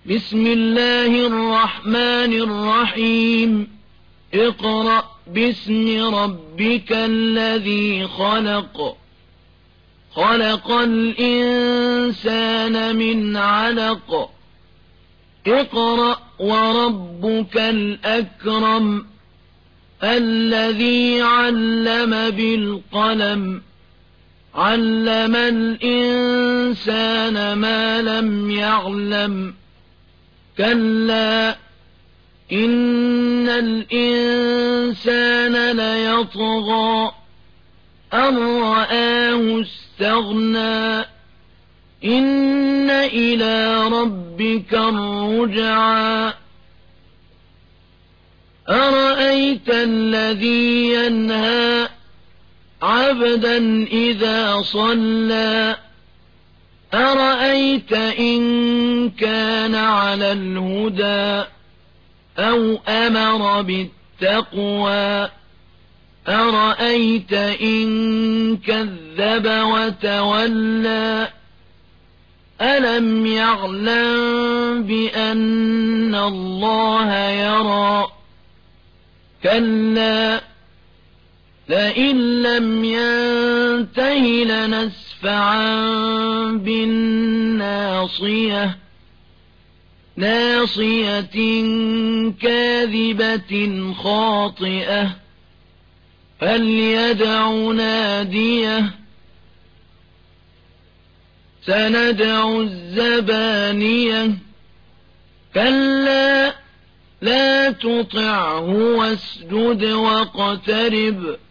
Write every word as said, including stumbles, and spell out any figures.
بسم الله الرحمن الرحيم اقرأ باسم ربك الذي خلق خلق الإنسان من علق اقرأ وربك الأكرم الذي علم بالقلم علم الإنسان ما لم يعلم كلا إن الإنسان ليطغى أن رآه استغنى إن إلى ربك الرجعى أرأيت الذي ينهى عبدا إذا صلى أرأيت إن كان على الهدى أو أمر بالتقوى أرأيت إن كذب وتولى ألم يعلم بأن الله يرى كلا لئن لم ينته لنسفعا بالناصية ناصية كاذبة خاطئة فليدع ناديه سندع الزبانية كلا لا تطعه واسجد واقترب